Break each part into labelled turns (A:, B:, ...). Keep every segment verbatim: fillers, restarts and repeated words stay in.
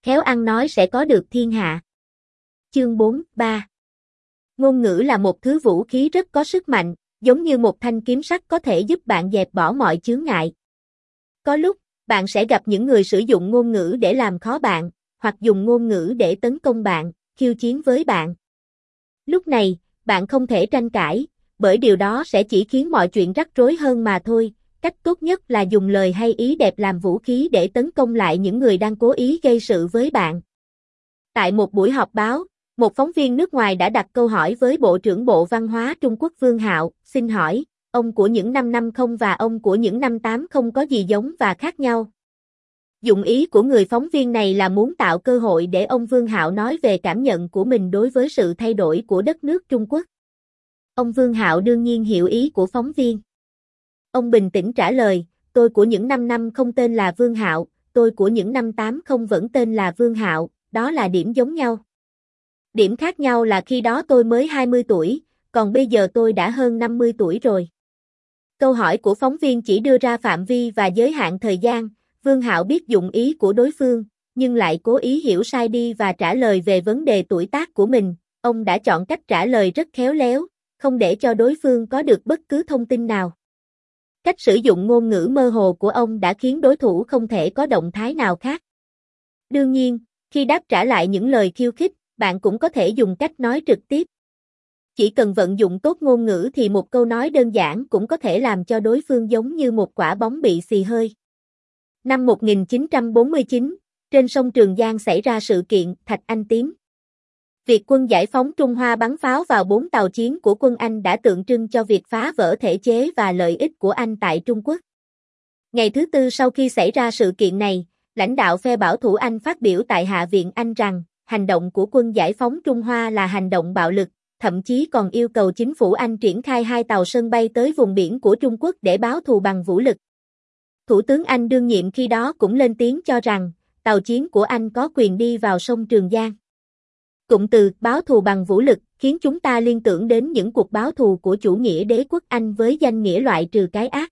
A: khéo ăn nói sẽ có được thiên hạ. Chương bốn, ba. Ngôn ngữ là một thứ vũ khí rất có sức mạnh, giống như một thanh kiếm sắt có thể giúp bạn dẹp bỏ mọi chướng ngại. Có lúc, bạn sẽ gặp những người sử dụng ngôn ngữ để làm khó bạn, hoặc dùng ngôn ngữ để tấn công bạn, khiêu chiến với bạn. Lúc này, bạn không thể tranh cãi, bởi điều đó sẽ chỉ khiến mọi chuyện rắc rối hơn mà thôi. Cách tốt nhất là dùng lời hay ý đẹp làm vũ khí để tấn công lại những người đang cố ý gây sự với bạn. Tại một buổi họp báo, một phóng viên nước ngoài đã đặt câu hỏi với Bộ trưởng Bộ Văn hóa Trung Quốc Vương Hạo, xin hỏi, ông của những năm năm mươi và ông của những năm tám mươi có gì giống và khác nhau? Dụng ý của người phóng viên này là muốn tạo cơ hội để ông Vương Hạo nói về cảm nhận của mình đối với sự thay đổi của đất nước Trung Quốc. Ông Vương Hạo đương nhiên hiểu ý của phóng viên. Ông bình tĩnh trả lời, tôi của những năm năm mươi tên là Vương Hạo, tôi của những năm tám mươi vẫn tên là Vương Hạo, đó là điểm giống nhau. Điểm khác nhau là khi đó tôi mới hai mươi tuổi, còn bây giờ tôi đã hơn năm mươi tuổi rồi. Câu hỏi của phóng viên chỉ đưa ra phạm vi và giới hạn thời gian, Vương Hạo biết dụng ý của đối phương, nhưng lại cố ý hiểu sai đi và trả lời về vấn đề tuổi tác của mình. Ông đã chọn cách trả lời rất khéo léo, không để cho đối phương có được bất cứ thông tin nào. Cách sử dụng ngôn ngữ mơ hồ của ông đã khiến đối thủ không thể có động thái nào khác. Đương nhiên, khi đáp trả lại những lời khiêu khích, bạn cũng có thể dùng cách nói trực tiếp. Chỉ cần vận dụng tốt ngôn ngữ thì một câu nói đơn giản cũng có thể làm cho đối phương giống như một quả bóng bị xì hơi. Năm một nghìn chín trăm bốn mươi chín, trên sông Trường Giang xảy ra sự kiện Thạch Anh Tím. Việc quân giải phóng Trung Hoa bắn pháo vào bốn tàu chiến của quân Anh đã tượng trưng cho việc phá vỡ thể chế và lợi ích của Anh tại Trung Quốc. Ngày thứ tư sau khi xảy ra sự kiện này, lãnh đạo phe bảo thủ Anh phát biểu tại Hạ viện Anh rằng, hành động của quân giải phóng Trung Hoa là hành động bạo lực, thậm chí còn yêu cầu chính phủ Anh triển khai hai tàu sân bay tới vùng biển của Trung Quốc để báo thù bằng vũ lực. Thủ tướng Anh đương nhiệm khi đó cũng lên tiếng cho rằng, tàu chiến của Anh có quyền đi vào sông Trường Giang. Cụm từ báo thù bằng vũ lực khiến chúng ta liên tưởng đến những cuộc báo thù của chủ nghĩa đế quốc Anh với danh nghĩa loại trừ cái ác.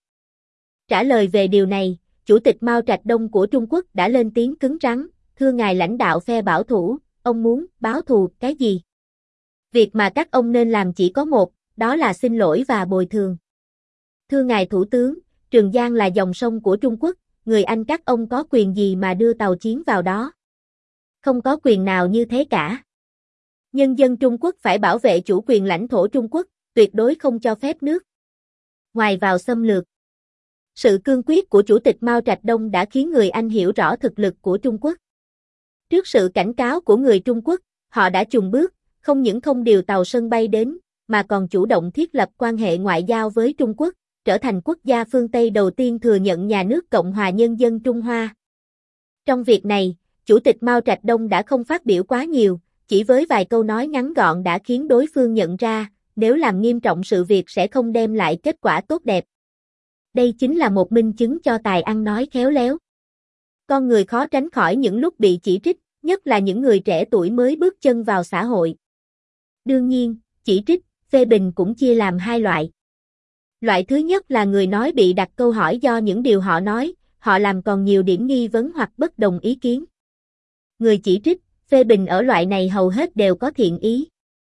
A: Trả lời về điều này, Chủ tịch Mao Trạch Đông của Trung Quốc đã lên tiếng cứng rắn, thưa ngài lãnh đạo phe bảo thủ, ông muốn báo thù cái gì? Việc mà các ông nên làm chỉ có một, đó là xin lỗi và bồi thường. Thưa ngài thủ tướng, Trường Giang là dòng sông của Trung Quốc, người Anh các ông có quyền gì mà đưa tàu chiến vào đó? Không có quyền nào như thế cả. Nhân dân Trung Quốc phải bảo vệ chủ quyền lãnh thổ Trung Quốc, tuyệt đối không cho phép nước ngoài vào xâm lược. Sự cương quyết của Chủ tịch Mao Trạch Đông đã khiến người Anh hiểu rõ thực lực của Trung Quốc. Trước sự cảnh cáo của người Trung Quốc, họ đã chùn bước, không những không điều tàu sân bay đến, mà còn chủ động thiết lập quan hệ ngoại giao với Trung Quốc, trở thành quốc gia phương Tây đầu tiên thừa nhận nhà nước Cộng hòa Nhân dân Trung Hoa. Trong việc này, Chủ tịch Mao Trạch Đông đã không phát biểu quá nhiều, chỉ với vài câu nói ngắn gọn đã khiến đối phương nhận ra, nếu làm nghiêm trọng sự việc sẽ không đem lại kết quả tốt đẹp. Đây chính là một minh chứng cho tài ăn nói khéo léo. Con người khó tránh khỏi những lúc bị chỉ trích, nhất là những người trẻ tuổi mới bước chân vào xã hội. Đương nhiên, chỉ trích, phê bình cũng chia làm hai loại. Loại thứ nhất là người nói bị đặt câu hỏi do những điều họ nói, họ làm còn nhiều điểm nghi vấn hoặc bất đồng ý kiến. Người chỉ trích, phê bình ở loại này hầu hết đều có thiện ý.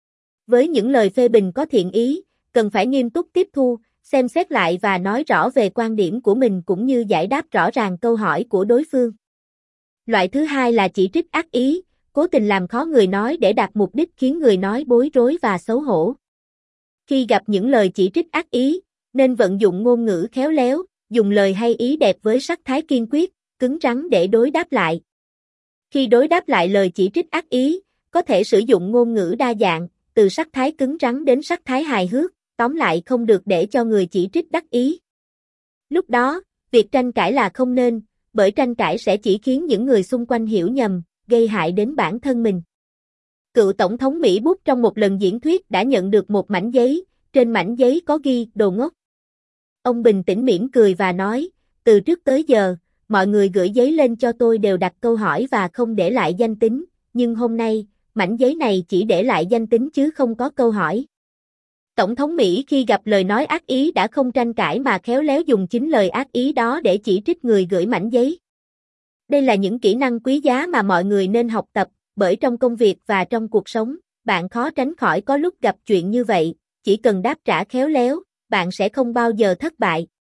A: Với những lời phê bình có thiện ý, cần phải nghiêm túc tiếp thu, xem xét lại và nói rõ về quan điểm của mình cũng như giải đáp rõ ràng câu hỏi của đối phương. Loại thứ hai là chỉ trích ác ý, cố tình làm khó người nói để đạt mục đích khiến người nói bối rối và xấu hổ. Khi gặp những lời chỉ trích ác ý, nên vận dụng ngôn ngữ khéo léo, dùng lời hay ý đẹp với sắc thái kiên quyết, cứng rắn để đối đáp lại. Khi đối đáp lại lời chỉ trích ác ý, có thể sử dụng ngôn ngữ đa dạng, từ sắc thái cứng rắn đến sắc thái hài hước, tóm lại không được để cho người chỉ trích đắc ý. Lúc đó, việc tranh cãi là không nên, bởi tranh cãi sẽ chỉ khiến những người xung quanh hiểu nhầm, gây hại đến bản thân mình. Cựu Tổng thống Mỹ Bush trong một lần diễn thuyết đã nhận được một mảnh giấy, trên mảnh giấy có ghi đồ ngốc. Ông bình tĩnh mỉm cười và nói, từ trước tới giờ, mọi người gửi giấy lên cho tôi đều đặt câu hỏi và không để lại danh tính, nhưng hôm nay, mảnh giấy này chỉ để lại danh tính chứ không có câu hỏi. Tổng thống Mỹ khi gặp lời nói ác ý đã không tranh cãi mà khéo léo dùng chính lời ác ý đó để chỉ trích người gửi mảnh giấy. Đây là những kỹ năng quý giá mà mọi người nên học tập, bởi trong công việc và trong cuộc sống, bạn khó tránh khỏi có lúc gặp chuyện như vậy, chỉ cần đáp trả khéo léo, bạn sẽ không bao giờ thất bại.